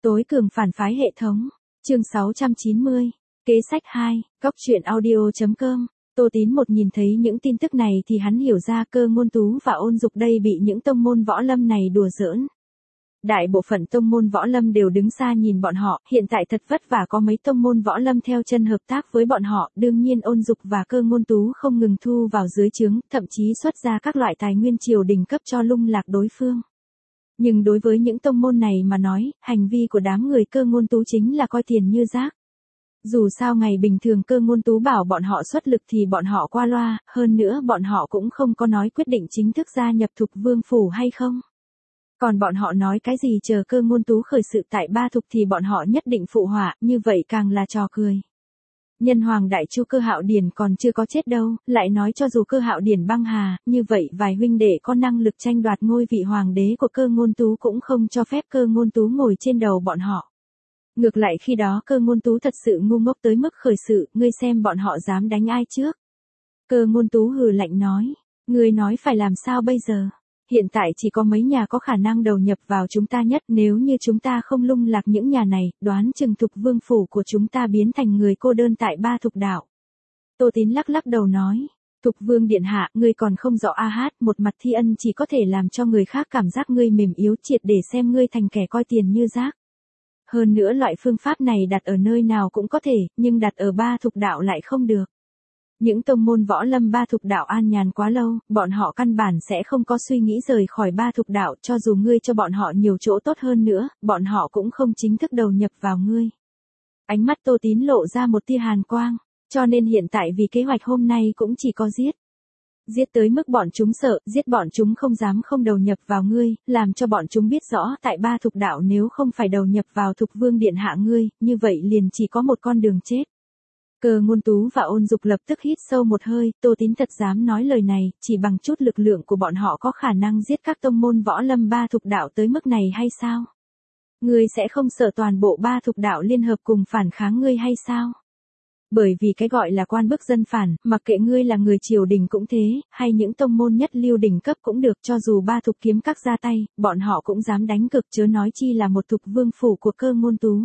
Tối cường phản phái hệ thống. Chương 690. Kế sách 2, Cóc truyện audio.com. Tô Tín một nhìn thấy những tin tức này thì hắn hiểu ra Cơ Ngôn Tú và Ôn Dục đây bị những tông môn võ lâm này đùa giỡn. Đại bộ phận tông môn võ lâm đều đứng xa nhìn bọn họ, hiện tại thật vất vả có mấy tông môn võ lâm theo chân hợp tác với bọn họ, đương nhiên Ôn Dục và Cơ Ngôn Tú không ngừng thu vào dưới trướng, thậm chí xuất ra các loại tài nguyên triều đình cấp cho lung lạc đối phương. Nhưng đối với những tông môn này mà nói, hành vi của đám người Cơ Ngôn Tú chính là coi tiền như rác. Dù sao ngày bình thường Cơ Ngôn Tú bảo bọn họ xuất lực thì bọn họ qua loa, hơn nữa bọn họ cũng không có nói quyết định chính thức gia nhập Thục Vương Phủ hay không. Còn bọn họ nói cái gì chờ Cơ Ngôn Tú khởi sự tại Ba Thục thì bọn họ nhất định phụ họa, như vậy càng là trò cười. Nhân hoàng đại chu Cơ Hạo Điển còn chưa có chết đâu, lại nói cho dù Cơ Hạo Điển băng hà, như vậy vài huynh đệ có năng lực tranh đoạt ngôi vị hoàng đế của Cơ Ngôn Tú cũng không cho phép Cơ Ngôn Tú ngồi trên đầu bọn họ. Ngược lại khi đó Cơ Ngôn Tú thật sự ngu ngốc tới mức khởi sự, ngươi xem bọn họ dám đánh ai trước. Cơ Ngôn Tú hừ lạnh nói, ngươi nói phải làm sao bây giờ? Hiện tại chỉ có mấy nhà có khả năng đầu nhập vào chúng ta nhất, nếu như chúng ta không lung lạc những nhà này, đoán chừng Thục Vương Phủ của chúng ta biến thành người cô đơn tại Ba Thục Đảo. Tô Tín lắc lắc đầu nói, Thục Vương điện hạ, ngươi còn không rõ a hát, một mặt thi ân chỉ có thể làm cho người khác cảm giác ngươi mềm yếu triệt để xem ngươi thành kẻ coi tiền như rác. Hơn nữa loại phương pháp này đặt ở nơi nào cũng có thể, nhưng đặt ở Ba Thục Đạo lại không được. Những tông môn võ lâm Ba Thục Đạo an nhàn quá lâu, bọn họ căn bản sẽ không có suy nghĩ rời khỏi Ba Thục Đạo, cho dù ngươi cho bọn họ nhiều chỗ tốt hơn nữa, bọn họ cũng không chính thức đầu nhập vào ngươi. Ánh mắt Tô Tín lộ ra một tia hàn quang, cho nên hiện tại vì kế hoạch hôm nay cũng chỉ có giết. Giết tới mức bọn chúng sợ, giết bọn chúng không dám không đầu nhập vào ngươi, làm cho bọn chúng biết rõ tại Ba Thục Đạo nếu không phải đầu nhập vào Thục Vương điện hạ ngươi, như vậy liền chỉ có một con đường chết. Cơ Ngôn Tú và Ôn Dục lập tức hít sâu một hơi, Tô Tín thật dám nói lời này, chỉ bằng chút lực lượng của bọn họ có khả năng giết các tông môn võ lâm Ba Thục Đạo tới mức này hay sao? Ngươi sẽ không sợ toàn bộ Ba Thục Đạo liên hợp cùng phản kháng ngươi hay sao? Bởi vì cái gọi là quan bức dân phản, mặc kệ ngươi là người triều đình cũng thế, hay những tông môn nhất lưu đỉnh cấp cũng được, cho dù Ba Thục kiếm các ra tay, bọn họ cũng dám đánh cực, chớ nói chi là một Thục Vương Phủ của Cơ Ngôn Tú.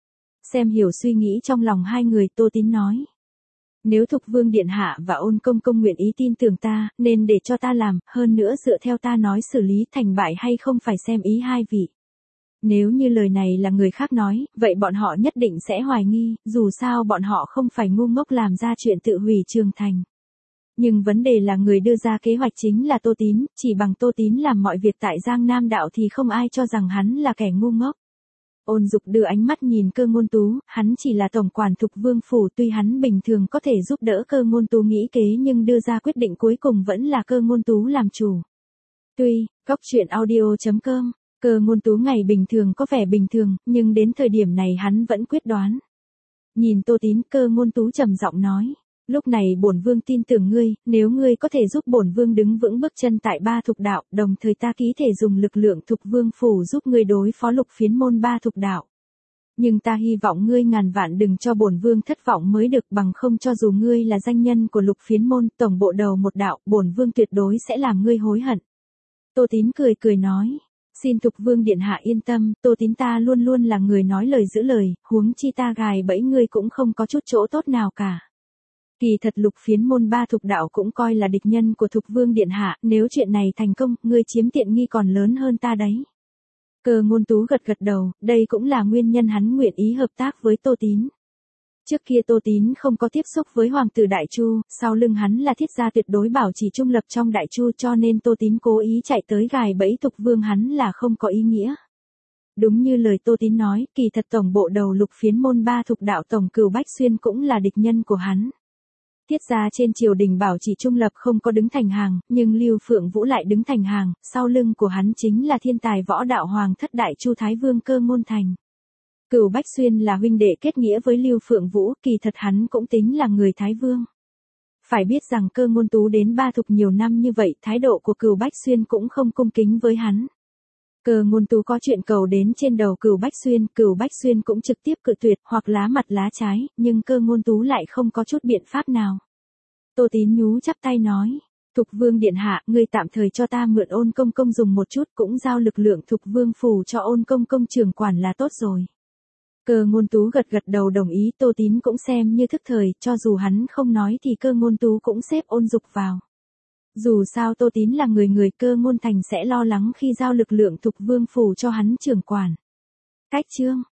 Xem hiểu suy nghĩ trong lòng hai người, Tô Tín nói. Nếu Thục Vương điện hạ và Ôn công công nguyện ý tin tưởng ta, nên để cho ta làm, hơn nữa dựa theo ta nói xử lý, thành bại hay không phải xem ý hai vị. Nếu như lời này là người khác nói, vậy bọn họ nhất định sẽ hoài nghi, dù sao bọn họ không phải ngu ngốc làm ra chuyện tự hủy Trường Thành. Nhưng vấn đề là người đưa ra kế hoạch chính là Tô Tín, chỉ bằng Tô Tín làm mọi việc tại Giang Nam Đạo thì không ai cho rằng hắn là kẻ ngu ngốc. Ôn Dục đưa ánh mắt nhìn Cơ Ngôn Tú, hắn chỉ là tổng quản Thục Vương Phủ, tuy hắn bình thường có thể giúp đỡ Cơ Ngôn Tú nghĩ kế nhưng đưa ra quyết định cuối cùng vẫn là Cơ Ngôn Tú làm chủ. Tuy, Cóc truyện audio.com. Cơ Ngôn Tú ngày bình thường có vẻ bình thường, nhưng đến thời điểm này hắn vẫn quyết đoán. Nhìn Tô Tín, Cơ Ngôn Tú trầm giọng nói, lúc này bổn vương tin tưởng ngươi, nếu ngươi có thể giúp bổn vương đứng vững bước chân tại Ba Thục Đạo, đồng thời ta ký thể dùng lực lượng Thục Vương Phủ giúp ngươi đối phó Lục Phiến môn Ba Thục Đạo. Nhưng ta hy vọng ngươi ngàn vạn đừng cho bổn vương thất vọng mới được, bằng không cho dù ngươi là danh nhân của Lục Phiến môn, tổng bộ đầu một đạo, bổn vương tuyệt đối sẽ làm ngươi hối hận. Tô Tín cười cười nói. Xin Thục Vương điện hạ yên tâm, Tô Tín ta luôn luôn là người nói lời giữ lời, huống chi ta gài bẫy ngươi cũng không có chút chỗ tốt nào cả. Kỳ thật Lục Phiến môn Ba Thục Đạo cũng coi là địch nhân của Thục Vương điện hạ, nếu chuyện này thành công, ngươi chiếm tiện nghi còn lớn hơn ta đấy. Cơ Ngôn Tú gật gật đầu, đây cũng là nguyên nhân hắn nguyện ý hợp tác với Tô Tín. Trước kia Tô Tín không có tiếp xúc với Hoàng tử Đại Chu, sau lưng hắn là thiết gia tuyệt đối bảo trì trung lập trong Đại Chu, cho nên Tô Tín cố ý chạy tới gài bẫy Thục Vương hắn là không có ý nghĩa. Đúng như lời Tô Tín nói, kỳ thật tổng bộ đầu Lục Phiến môn Ba Thục Đạo tổng cửu Bách Xuyên cũng là địch nhân của hắn. Thiết gia trên triều đình bảo trì trung lập không có đứng thành hàng, nhưng Lưu Phượng Vũ lại đứng thành hàng, sau lưng của hắn chính là thiên tài võ đạo Hoàng thất Đại Chu Thái Vương Cơ Ngôn Thành. Cửu Bách Xuyên là huynh đệ kết nghĩa với Lưu Phượng Vũ, kỳ thật hắn cũng tính là người Thái Vương. Phải biết rằng Cơ Ngôn Tú đến Ba Thục nhiều năm như vậy, thái độ của Cửu Bách Xuyên cũng không cung kính với hắn. Cơ Ngôn Tú có chuyện cầu đến trên đầu Cửu Bách Xuyên cũng trực tiếp cự tuyệt hoặc lá mặt lá trái, nhưng Cơ Ngôn Tú lại không có chút biện pháp nào. Tô Tín nhú chắp tay nói, Thục vương điện hạ, ngươi tạm thời cho ta mượn Ôn công công dùng một chút, cũng giao lực lượng thục vương phủ cho Ôn công công trưởng quản là tốt rồi. Cơ ngôn tú gật gật đầu đồng ý, Tô Tín cũng xem như thức thời, cho dù hắn không nói thì cơ ngôn tú cũng xếp Ôn Dục vào. Dù sao Tô Tín là người Cơ ngôn thành sẽ lo lắng khi giao lực lượng thục vương phủ cho hắn trưởng quản. Cách chương